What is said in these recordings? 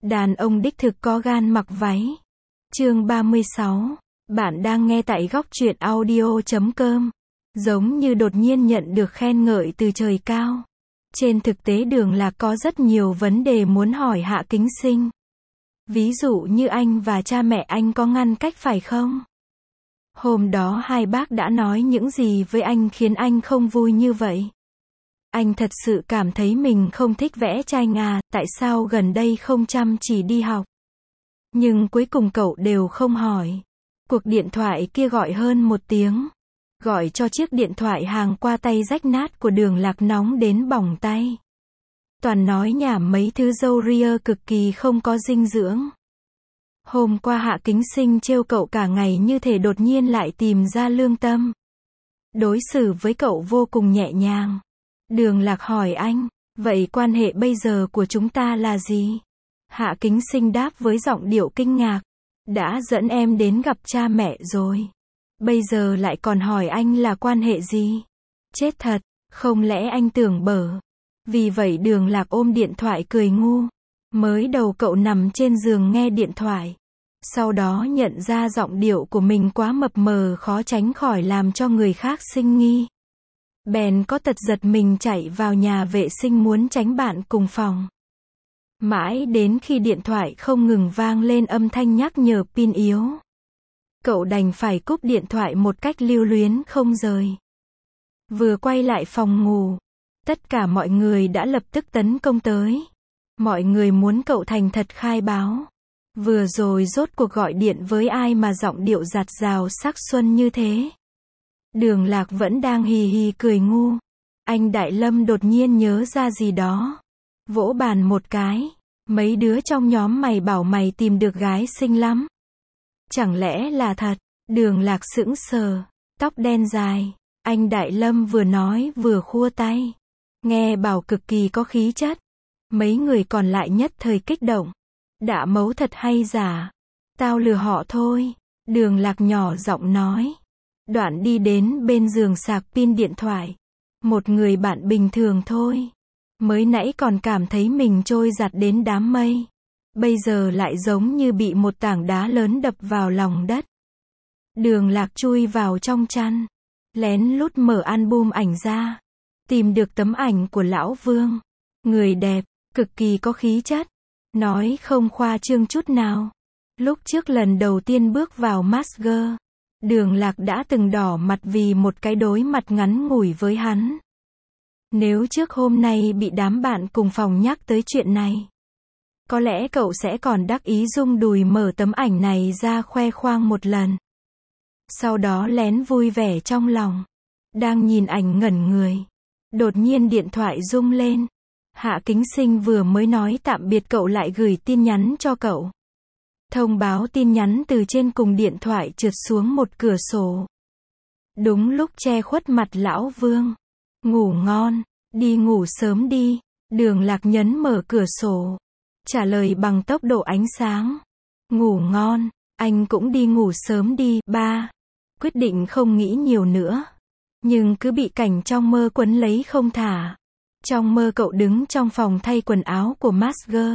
Đàn ông đích thực có gan mặc váy. Chương 36. Bạn đang nghe tại góc truyện audio.com. Giống như đột nhiên nhận được khen ngợi từ trời cao. Trên thực tế Đường Lạc có rất nhiều vấn đề muốn hỏi Hạ Kính Sinh. Ví dụ như anh và cha mẹ anh có ngăn cách phải không? Hôm đó hai bác đã nói những gì với anh khiến anh không vui như vậy? Anh thật sự cảm thấy mình không thích vẽ tranh à, tại sao gần đây không chăm chỉ đi học? Nhưng cuối cùng cậu đều không hỏi. Cuộc điện thoại kia gọi hơn 1 tiếng. Gọi cho chiếc điện thoại hàng qua tay rách nát của Đường Lạc nóng đến bỏng tay. Toàn nói nhảm mấy thứ râu ria cực kỳ không có dinh dưỡng. Hôm qua Hạ Kính Sinh trêu cậu cả ngày như thể đột nhiên lại tìm ra lương tâm. Đối xử với cậu vô cùng nhẹ nhàng. Đường Lạc hỏi anh, vậy quan hệ bây giờ của chúng ta là gì? Hạ Kính Sinh đáp với giọng điệu kinh ngạc, đã dẫn em đến gặp cha mẹ rồi. Bây giờ lại còn hỏi anh là quan hệ gì? Chết thật, không lẽ anh tưởng bở? Vì vậy Đường Lạc ôm điện thoại cười ngu. Mới đầu cậu nằm trên giường nghe điện thoại. Sau đó nhận ra giọng điệu của mình quá mập mờ khó tránh khỏi làm cho người khác sinh nghi. Bèn có tật giật mình chạy vào nhà vệ sinh muốn tránh bạn cùng phòng. Mãi đến khi điện thoại không ngừng vang lên âm thanh nhắc nhở pin yếu. Cậu đành phải cúp điện thoại một cách lưu luyến không rời. Vừa quay lại phòng ngủ, tất cả mọi người đã lập tức tấn công tới. Mọi người muốn cậu thành thật khai báo. Vừa rồi rốt cuộc gọi điện với ai mà giọng điệu dạt dào sắc xuân như thế? Đường Lạc vẫn đang hì hì cười ngu. Anh Đại Lâm đột nhiên nhớ ra gì đó. Vỗ bàn một cái. Mấy đứa trong nhóm mày bảo mày tìm được gái xinh lắm. Chẳng lẽ là thật? Đường Lạc sững sờ. Tóc đen dài. Anh Đại Lâm vừa nói vừa khua tay. Nghe bảo cực kỳ có khí chất. Mấy người còn lại nhất thời kích động. Đã mấu thật hay giả? Tao lừa họ thôi. Đường Lạc nhỏ giọng nói. Đoạn đi đến bên giường sạc pin điện thoại. Một người bạn bình thường thôi. Mới nãy còn cảm thấy mình trôi giạt đến đám mây. Bây giờ lại giống như bị một tảng đá lớn đập vào lòng đất. Đường Lạc chui vào trong chăn. Lén lút mở album ảnh ra. Tìm được tấm ảnh của Lão Vương. Người đẹp, cực kỳ có khí chất. Nói không khoa trương chút nào. Lúc trước lần đầu tiên bước vào Masger, Đường Lạc đã từng đỏ mặt vì một cái đối mặt ngắn ngủi với hắn. Nếu trước hôm nay bị đám bạn cùng phòng nhắc tới chuyện này, có lẽ cậu sẽ còn đắc ý rung đùi mở tấm ảnh này ra khoe khoang một lần. Sau đó lén vui vẻ trong lòng. Đang nhìn ảnh ngẩn người. Đột nhiên điện thoại rung lên. Hạ Kính Sinh vừa mới nói tạm biệt cậu lại gửi tin nhắn cho cậu. Thông báo tin nhắn từ trên cùng điện thoại trượt xuống một cửa sổ. Đúng lúc che khuất mặt Lão Vương. Ngủ ngon, đi ngủ sớm đi. Đường Lạc nhấn mở cửa sổ. Trả lời bằng tốc độ ánh sáng. Ngủ ngon, anh cũng đi ngủ sớm đi. Ba. Quyết định không nghĩ nhiều nữa. Nhưng cứ bị cảnh trong mơ quấn lấy không thả. Trong mơ cậu đứng trong phòng thay quần áo của Masger.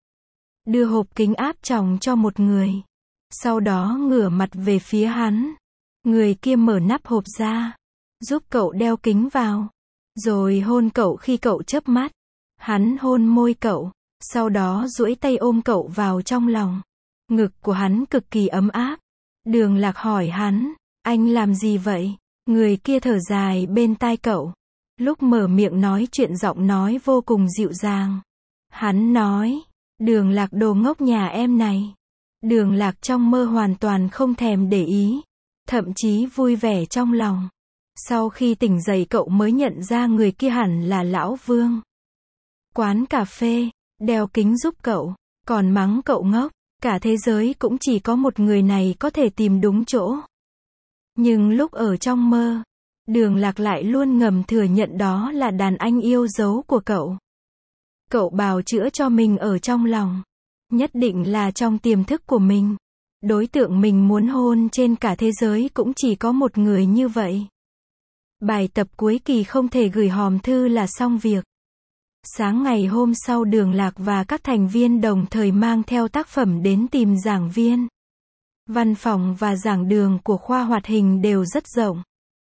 Đưa hộp kính áp tròng cho một người. Sau đó ngửa mặt về phía hắn. Người kia mở nắp hộp ra. Giúp cậu đeo kính vào. Rồi hôn cậu khi cậu chớp mắt. Hắn hôn môi cậu. Sau đó duỗi tay ôm cậu vào trong lòng. Ngực của hắn cực kỳ ấm áp. Đường Lạc hỏi hắn. Anh làm gì vậy? Người kia thở dài bên tai cậu. Lúc mở miệng nói chuyện giọng nói vô cùng dịu dàng. Hắn nói. Đường Lạc đồ ngốc nhà em này. Đường Lạc trong mơ hoàn toàn không thèm để ý. Thậm chí vui vẻ trong lòng. Sau khi tỉnh dậy cậu mới nhận ra người kia hẳn là Lão Vương. Quán cà phê, đeo kính giúp cậu. Còn mắng cậu ngốc. Cả thế giới cũng chỉ có một người này có thể tìm đúng chỗ. Nhưng lúc ở trong mơ, Đường Lạc lại luôn ngầm thừa nhận đó là đàn anh yêu dấu của cậu. Cậu bào chữa cho mình ở trong lòng. Nhất định là trong tiềm thức của mình. Đối tượng mình muốn hôn trên cả thế giới cũng chỉ có một người như vậy. Bài tập cuối kỳ không thể gửi hòm thư là xong việc. Sáng ngày hôm sau Đường Lạc và các thành viên đồng thời mang theo tác phẩm đến tìm giảng viên. Văn phòng và giảng đường của khoa hoạt hình đều rất rộng.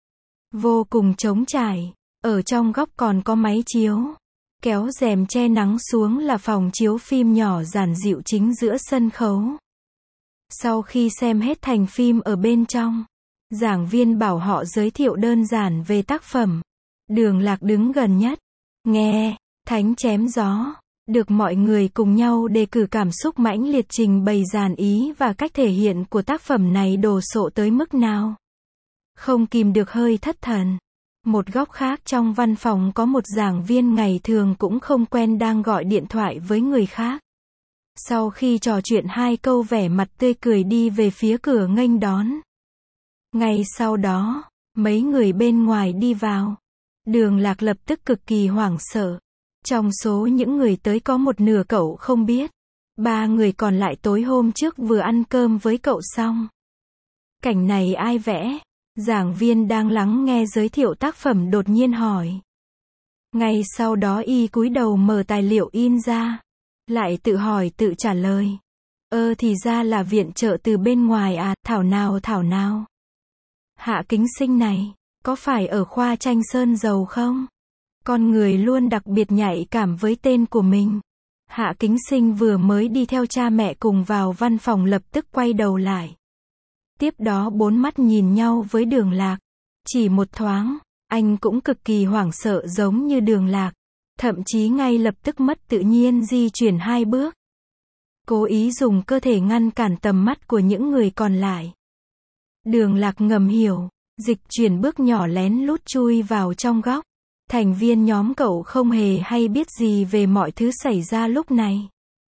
Vô cùng trống trải. Ở trong góc còn có máy chiếu. Kéo rèm che nắng xuống là phòng chiếu phim nhỏ giản dịu chính giữa sân khấu. Sau khi xem hết thành phim ở bên trong, giảng viên bảo họ giới thiệu đơn giản về tác phẩm. Đường Lạc đứng gần nhất. Nghe, thánh chém gió. Được mọi người cùng nhau đề cử cảm xúc mãnh liệt trình bày dàn ý và cách thể hiện của tác phẩm này đồ sộ tới mức nào. Không kìm được hơi thất thần. Một góc khác trong văn phòng có một giảng viên ngày thường cũng không quen đang gọi điện thoại với người khác. Sau khi trò chuyện 2 câu vẻ mặt tươi cười đi về phía cửa nghênh đón. Ngay sau đó, mấy người bên ngoài đi vào. Đường Lạc lập tức cực kỳ hoảng sợ. Trong số những người tới có một nửa cậu không biết. 3 người còn lại tối hôm trước vừa ăn cơm với cậu xong. Cảnh này ai vẽ? Giảng viên đang lắng nghe giới thiệu tác phẩm đột nhiên hỏi. Ngay sau đó y cúi đầu mở tài liệu in ra. Lại tự hỏi tự trả lời. Thì ra là viện trợ từ bên ngoài à, thảo nào. Hạ Kính Sinh này, có phải ở khoa tranh sơn dầu không? Con người luôn đặc biệt nhạy cảm với tên của mình. Hạ Kính Sinh vừa mới đi theo cha mẹ cùng vào văn phòng lập tức quay đầu lại. Tiếp đó 4 mắt nhìn nhau với Đường Lạc. Chỉ một thoáng, anh cũng cực kỳ hoảng sợ giống như Đường Lạc. Thậm chí ngay lập tức mất tự nhiên di chuyển 2 bước. Cố ý dùng cơ thể ngăn cản tầm mắt của những người còn lại. Đường Lạc ngầm hiểu, dịch chuyển bước nhỏ lén lút chui vào trong góc. Thành viên nhóm cậu không hề hay biết gì về mọi thứ xảy ra lúc này.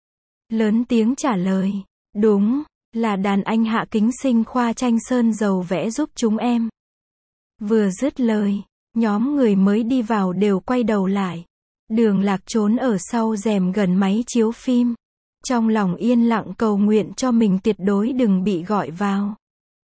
Lớn tiếng trả lời, đúng, là đàn anh Hạ Kính Sinh khoa tranh sơn dầu vẽ giúp chúng em. Vừa dứt lời, nhóm người mới đi vào đều quay đầu lại. Đường Lạc trốn ở sau rèm gần máy chiếu phim. Trong lòng yên lặng cầu nguyện cho mình tuyệt đối đừng bị gọi vào.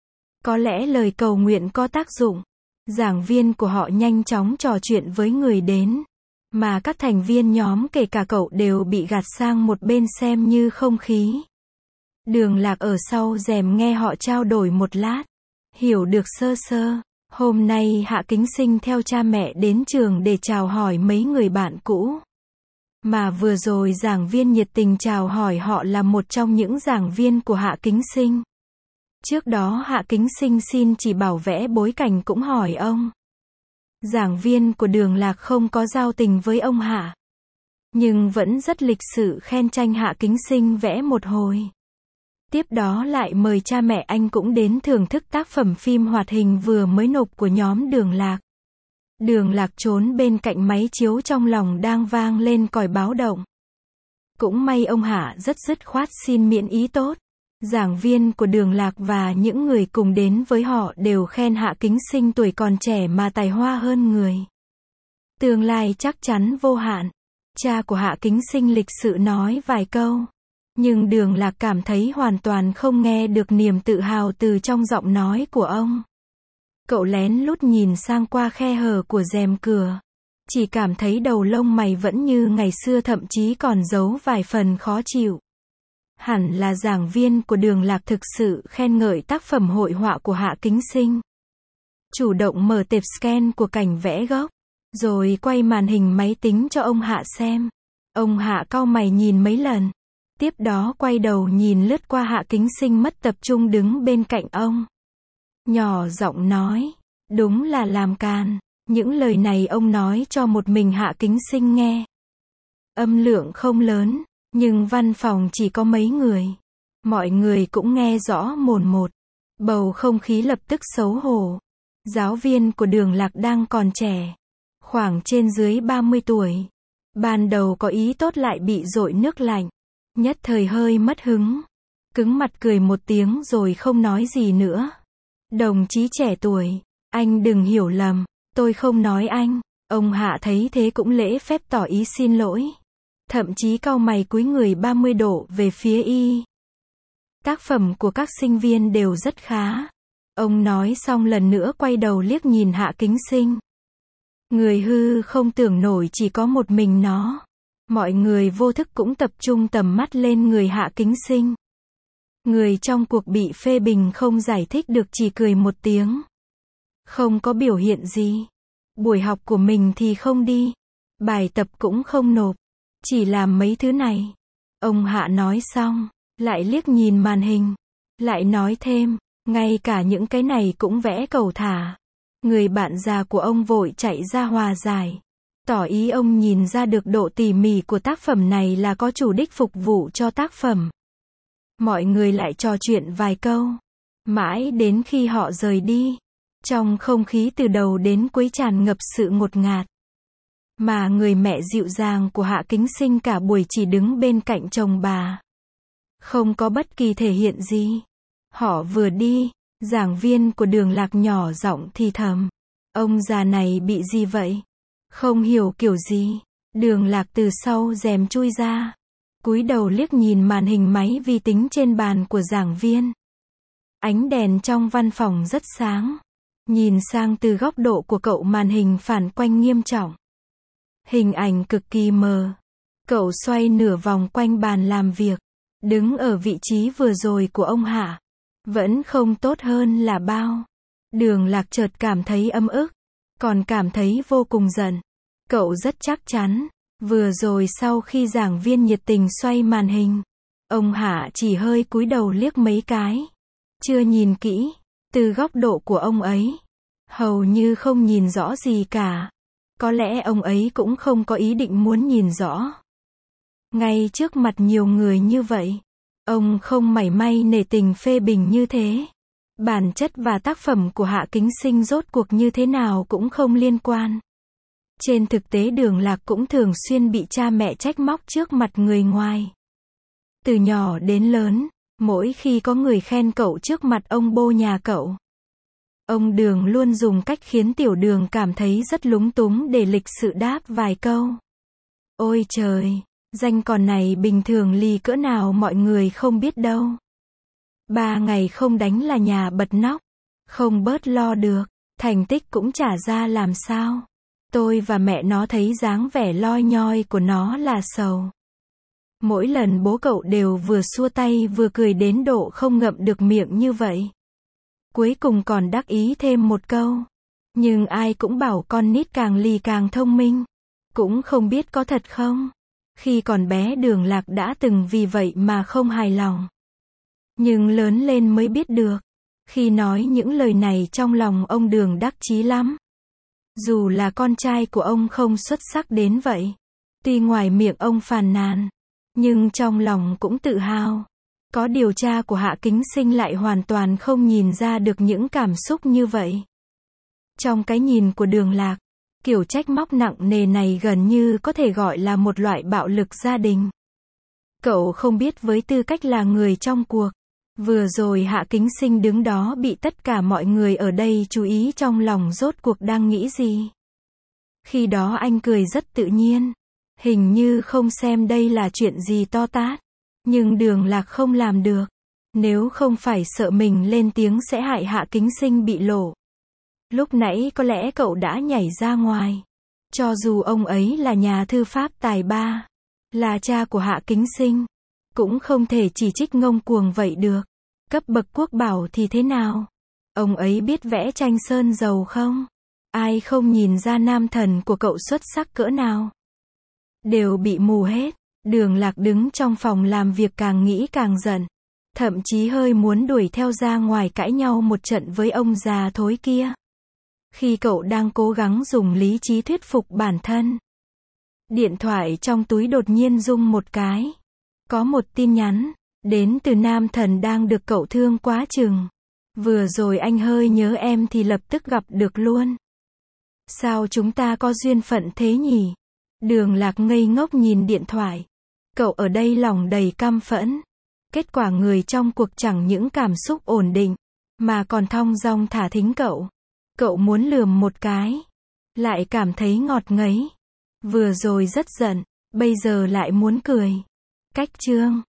Có lẽ lời cầu nguyện có tác dụng. Giảng viên của họ nhanh chóng trò chuyện với người đến. Mà các thành viên nhóm kể cả cậu đều bị gạt sang một bên xem như không khí. Đường Lạc ở sau rèm nghe họ trao đổi một lát. Hiểu được sơ sơ. Hôm nay Hạ Kính Sinh theo cha mẹ đến trường để chào hỏi mấy người bạn cũ. Mà vừa rồi giảng viên nhiệt tình chào hỏi họ là một trong những giảng viên của Hạ Kính Sinh. Trước đó Hạ Kính Sinh xin chỉ bảo vẽ bối cảnh cũng hỏi ông. Giảng viên của Đường Lạc không có giao tình với ông Hạ. Nhưng vẫn rất lịch sự khen tranh Hạ Kính Sinh vẽ một hồi. Tiếp đó lại mời cha mẹ anh cũng đến thưởng thức tác phẩm phim hoạt hình vừa mới nộp của nhóm Đường Lạc. Đường Lạc trốn bên cạnh máy chiếu trong lòng đang vang lên còi báo động. Cũng may ông Hạ rất dứt khoát xin miễn ý tốt. Giảng viên của Đường Lạc và những người cùng đến với họ đều khen Hạ Kính Sinh tuổi còn trẻ mà tài hoa hơn người. Tương lai chắc chắn vô hạn. Cha của Hạ Kính Sinh lịch sự nói vài câu. Nhưng Đường Lạc cảm thấy hoàn toàn không nghe được niềm tự hào từ trong giọng nói của ông. Cậu lén lút nhìn sang qua khe hở của rèm cửa. Chỉ cảm thấy đầu lông mày vẫn như ngày xưa thậm chí còn giấu vài phần khó chịu. Hẳn là giảng viên của Đường Lạc thực sự khen ngợi tác phẩm hội họa của Hạ Kính Sinh. Chủ động mở tệp scan của cảnh vẽ gốc. Rồi quay màn hình máy tính cho ông Hạ xem. Ông Hạ cau mày nhìn mấy lần. Tiếp đó quay đầu nhìn lướt qua Hạ Kính Sinh mất tập trung đứng bên cạnh ông. Nhỏ giọng nói, đúng là làm càn. Những lời này ông nói cho một mình Hạ Kính Sinh nghe. Âm lượng không lớn, nhưng văn phòng chỉ có mấy người. Mọi người cũng nghe rõ mồn một. Bầu không khí lập tức xấu hổ. Giáo viên của Đường Lạc đang còn trẻ. Khoảng trên dưới 30 tuổi. Ban đầu có ý tốt lại bị dội nước lạnh. Nhất thời hơi mất hứng. Cứng mặt cười một tiếng rồi không nói gì nữa. Đồng chí trẻ tuổi, anh đừng hiểu lầm, tôi không nói anh. Ông Hạ thấy thế cũng lễ phép tỏ ý xin lỗi. Thậm chí cau mày cúi người 30 độ về phía y. Tác phẩm của các sinh viên đều rất khá. Ông nói xong lần nữa quay đầu liếc nhìn Hạ Kính Sinh. Người hư không tưởng nổi chỉ có một mình nó. Mọi người vô thức cũng tập trung tầm mắt lên người Hạ Kính Sinh. Người trong cuộc bị phê bình không giải thích được, chỉ cười một tiếng. Không có biểu hiện gì. Buổi học của mình thì không đi. Bài tập cũng không nộp. Chỉ làm mấy thứ này. Ông Hạ nói xong, lại liếc nhìn màn hình. Lại nói thêm, ngay cả những cái này cũng vẽ cầu thả. Người bạn già của ông vội chạy ra hòa giải. Tỏ ý ông nhìn ra được độ tỉ mỉ của tác phẩm này là có chủ đích phục vụ cho tác phẩm. Mọi người lại trò chuyện vài câu. Mãi đến khi họ rời đi. Trong không khí từ đầu đến cuối tràn ngập sự ngột ngạt. Mà người mẹ dịu dàng của Hạ Kính Sinh cả buổi chỉ đứng bên cạnh chồng bà. Không có bất kỳ thể hiện gì. Họ vừa đi, giảng viên của Đường Lạc nhỏ giọng thì thầm. Ông già này bị gì vậy? Không hiểu kiểu gì. Đường Lạc từ sau rèm chui ra. Cúi đầu liếc nhìn màn hình máy vi tính trên bàn của giảng viên. Ánh đèn trong văn phòng rất sáng. Nhìn sang từ góc độ của cậu, màn hình phản quanh nghiêm trọng. Hình ảnh cực kỳ mờ. Cậu xoay nửa vòng quanh bàn làm việc. Đứng ở vị trí vừa rồi của ông Hạ. Vẫn không tốt hơn là bao. Đường Lạc chợt cảm thấy ấm ức. Còn cảm thấy vô cùng giận. Cậu rất chắc chắn. Vừa rồi sau khi giảng viên nhiệt tình xoay màn hình. Ông Hạ chỉ hơi cúi đầu liếc mấy cái. Chưa nhìn kỹ. Từ góc độ của ông ấy. Hầu như không nhìn rõ gì cả. Có lẽ ông ấy cũng không có ý định muốn nhìn rõ. Ngay trước mặt nhiều người như vậy. Ông không mảy may nể tình phê bình như thế. Bản chất và tác phẩm của Hạ Kính Sinh rốt cuộc như thế nào cũng không liên quan. Trên thực tế Đường Lạc cũng thường xuyên bị cha mẹ trách móc trước mặt người ngoài. Từ nhỏ đến lớn, mỗi khi có người khen cậu trước mặt ông bô nhà cậu. Ông Đường luôn dùng cách khiến Tiểu Đường cảm thấy rất lúng túng để lịch sự đáp vài câu. Ôi trời, danh con này bình thường lì cỡ nào mọi người không biết đâu. 3 ngày không đánh là nhà bật nóc. Không bớt lo được, thành tích cũng trả ra làm sao. Tôi và mẹ nó thấy dáng vẻ loi nhoi của nó là sầu. Mỗi lần bố cậu đều vừa xua tay vừa cười đến độ không ngậm được miệng như vậy. Cuối cùng còn đắc ý thêm một câu. Nhưng ai cũng bảo con nít càng lì càng thông minh. Cũng không biết có thật không. Khi còn bé Đường Lạc đã từng vì vậy mà không hài lòng. Nhưng lớn lên mới biết được. Khi nói những lời này trong lòng ông Đường đắc chí lắm. Dù là con trai của ông không xuất sắc đến vậy. Tuy ngoài miệng ông phàn nàn. Nhưng trong lòng cũng tự hào. Có điều cha của Hạ Kính Sinh lại hoàn toàn không nhìn ra được những cảm xúc như vậy. Trong cái nhìn của Đường Lạc, kiểu trách móc nặng nề này gần như có thể gọi là một loại bạo lực gia đình. Cậu không biết với tư cách là người trong cuộc. Vừa rồi Hạ Kính Sinh đứng đó bị tất cả mọi người ở đây chú ý trong lòng rốt cuộc đang nghĩ gì. Khi đó anh cười rất tự nhiên. Hình như không xem đây là chuyện gì to tát. Nhưng Đường Lạc không làm được. Nếu không phải sợ mình lên tiếng sẽ hại Hạ Kính Sinh bị lộ. Lúc nãy có lẽ cậu đã nhảy ra ngoài. Cho dù ông ấy là nhà thư pháp tài ba, là cha của Hạ Kính Sinh, cũng không thể chỉ trích ngông cuồng vậy được. Cấp bậc quốc bảo thì thế nào? Ông ấy biết vẽ tranh sơn dầu không? Ai không nhìn ra nam thần của cậu xuất sắc cỡ nào? Đều bị mù hết. Đường Lạc đứng trong phòng làm việc càng nghĩ càng giận. Thậm chí hơi muốn đuổi theo ra ngoài cãi nhau một trận với ông già thối kia. Khi cậu đang cố gắng dùng lý trí thuyết phục bản thân. Điện thoại trong túi đột nhiên rung một cái. Có một tin nhắn. Đến từ nam thần đang được cậu thương quá chừng. Vừa rồi anh hơi nhớ em thì lập tức gặp được luôn. Sao chúng ta có duyên phận thế nhỉ? Đường Lạc ngây ngốc nhìn điện thoại. Cậu ở đây lòng đầy căm phẫn. Kết quả người trong cuộc chẳng những cảm xúc ổn định, mà còn thong dong thả thính cậu. Cậu muốn lườm một cái. Lại cảm thấy ngọt ngấy. Vừa rồi rất giận, bây giờ lại muốn cười. Cách chương